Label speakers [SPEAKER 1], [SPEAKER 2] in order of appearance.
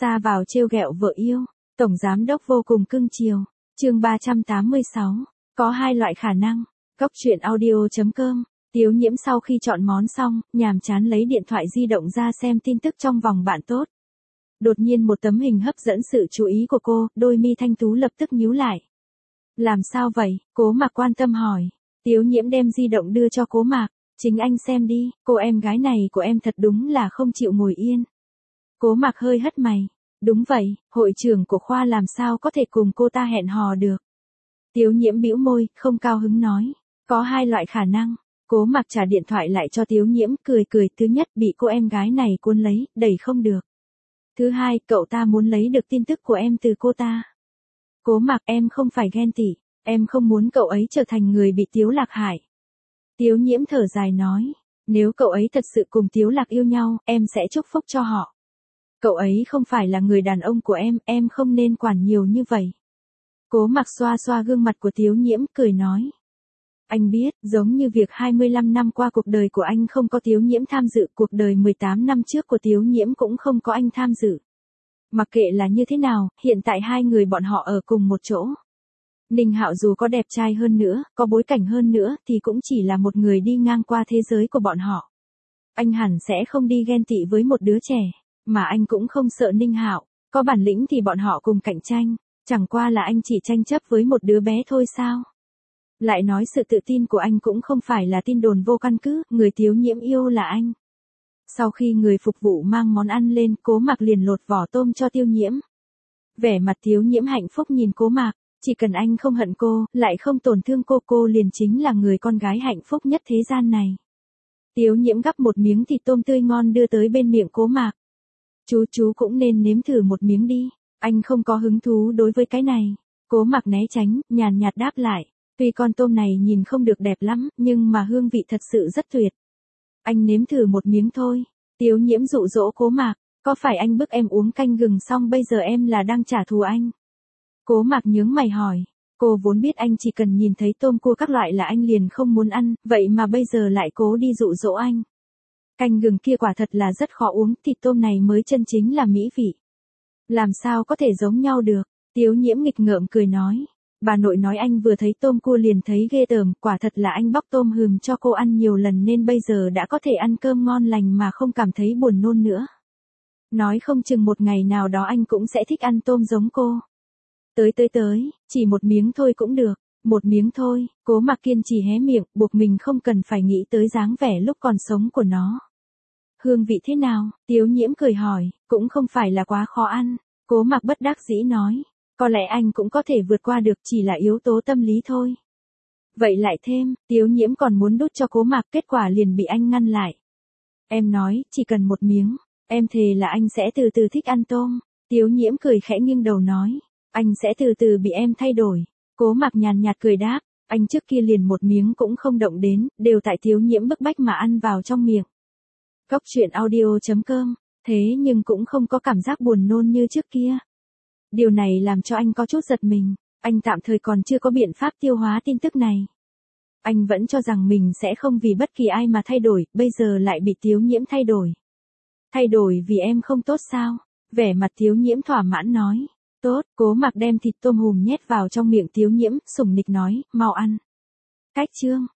[SPEAKER 1] Ra vào trêu ghẹo vợ yêu, tổng giám đốc vô cùng cưng chiều. Chương 386, có hai loại khả năng. Cốc truyện audio.com. Tiếu Nhiễm sau khi chọn món xong, nhàm chán lấy điện thoại di động ra xem tin tức trong vòng bạn tốt. Đột nhiên một tấm hình hấp dẫn sự chú ý của cô, đôi mi thanh tú lập tức nhíu lại. Làm sao vậy? Cố Mạc quan tâm hỏi. Tiếu Nhiễm đem di động đưa cho Cố Mạc. Chính anh xem đi, cô em gái này của em thật đúng là không chịu ngồi yên. Cố Mạc hơi hất mày. Đúng vậy, hội trưởng của khoa làm sao có thể cùng cô ta hẹn hò được. Tiếu Nhiễm bĩu môi, không cao hứng nói. Có hai loại khả năng. Cố Mạc trả điện thoại lại cho Tiếu Nhiễm, cười. Thứ nhất, bị cô em gái này cuốn lấy, đẩy không được. Thứ hai, cậu ta muốn lấy được tin tức của em từ cô ta. Cố Mạc, em không phải ghen tị, em không muốn cậu ấy trở thành người bị Tiếu Lạc hại. Tiếu Nhiễm thở dài nói, nếu cậu ấy thật sự cùng Tiếu Lạc yêu nhau, em sẽ chúc phúc cho họ. Cậu ấy không phải là người đàn ông của em không nên quản nhiều như vậy. Cố Mạc xoa xoa gương mặt của Tiếu Nhiễm, cười nói. Anh biết, giống như việc 25 năm qua cuộc đời của anh không có Tiếu Nhiễm tham dự, cuộc đời 18 năm trước của Tiếu Nhiễm cũng không có anh tham dự. Mặc kệ là như thế nào, hiện tại hai người bọn họ ở cùng một chỗ. Ninh Hạo dù có đẹp trai hơn nữa, có bối cảnh hơn nữa, thì cũng chỉ là một người đi ngang qua thế giới của bọn họ. Anh hẳn sẽ không đi ghen tị với một đứa trẻ, mà anh cũng không sợ Ninh Hạo, có bản lĩnh thì bọn họ cùng cạnh tranh, chẳng qua là anh chỉ tranh chấp với một đứa bé thôi sao. Lại nói sự tự tin của anh cũng không phải là tin đồn vô căn cứ, người Tiếu Nhiễm yêu là anh. Sau khi người phục vụ mang món ăn lên, Cố Mạc liền lột vỏ tôm cho Tiếu Nhiễm. Vẻ mặt Tiếu Nhiễm hạnh phúc nhìn Cố Mạc, chỉ cần anh không hận cô, lại không tổn thương cô liền chính là người con gái hạnh phúc nhất thế gian này. Tiếu Nhiễm gắp một miếng thịt tôm tươi ngon đưa tới bên miệng Cố Mạc. Chú cũng nên nếm thử một miếng đi, anh không có hứng thú đối với cái này. Cố Mạc né tránh, nhàn nhạt đáp lại. Tuy con tôm này nhìn không được đẹp lắm, nhưng mà hương vị thật sự rất tuyệt. Anh nếm thử một miếng thôi. Tiếu Nhiễm dụ dỗ Cố Mạc, có phải anh bức em uống canh gừng xong bây giờ em là đang trả thù anh? Cố Mạc nhướng mày hỏi, cô vốn biết anh chỉ cần nhìn thấy tôm cua các loại là anh liền không muốn ăn, vậy mà bây giờ lại cố đi dụ dỗ anh. Canh gừng kia quả thật là rất khó uống, thịt tôm này mới chân chính là mỹ vị. Làm sao có thể giống nhau được? Tiếu Nhiễm nghịch ngợm cười nói. Bà nội nói anh vừa thấy tôm cua liền thấy ghê tởm, quả thật là anh bóc tôm hùm cho cô ăn nhiều lần nên bây giờ đã có thể ăn cơm ngon lành mà không cảm thấy buồn nôn nữa. Nói không chừng một ngày nào đó anh cũng sẽ thích ăn tôm giống cô. Tới, chỉ một miếng thôi cũng được, một miếng thôi. Cố Mạc kiên trì hé miệng, buộc mình không cần phải nghĩ tới dáng vẻ lúc còn sống của nó. Hương vị thế nào? Tiếu Nhiễm cười hỏi, cũng không phải là quá khó ăn. Cố Mạc bất đắc dĩ nói. Có lẽ anh cũng có thể vượt qua được, chỉ là yếu tố tâm lý thôi. Vậy lại thêm, Tiếu Nhiễm còn muốn đút cho Cố Mạc, kết quả liền bị anh ngăn lại. Em nói, chỉ cần một miếng, em thề là anh sẽ từ từ thích ăn tôm. Tiếu Nhiễm cười khẽ nghiêng đầu nói, anh sẽ từ từ bị em thay đổi. Cố Mạc nhàn nhạt cười đáp, anh trước kia liền một miếng cũng không động đến, đều tại Tiếu Nhiễm bức bách mà ăn vào trong miệng. Cốc truyện audio.com, thế nhưng cũng không có cảm giác buồn nôn như trước kia. Điều này làm cho anh có chút giật mình, anh tạm thời còn chưa có biện pháp tiêu hóa tin tức này. Anh vẫn cho rằng mình sẽ không vì bất kỳ ai mà thay đổi, bây giờ lại bị Tiếu Nhiễm thay đổi. Thay đổi vì em không tốt sao? Vẻ mặt Tiếu Nhiễm thỏa mãn nói. Tốt, Cố Mạc đem thịt tôm hùm nhét vào trong miệng Tiếu Nhiễm, sủng nịch nói, mau ăn. Cách chương.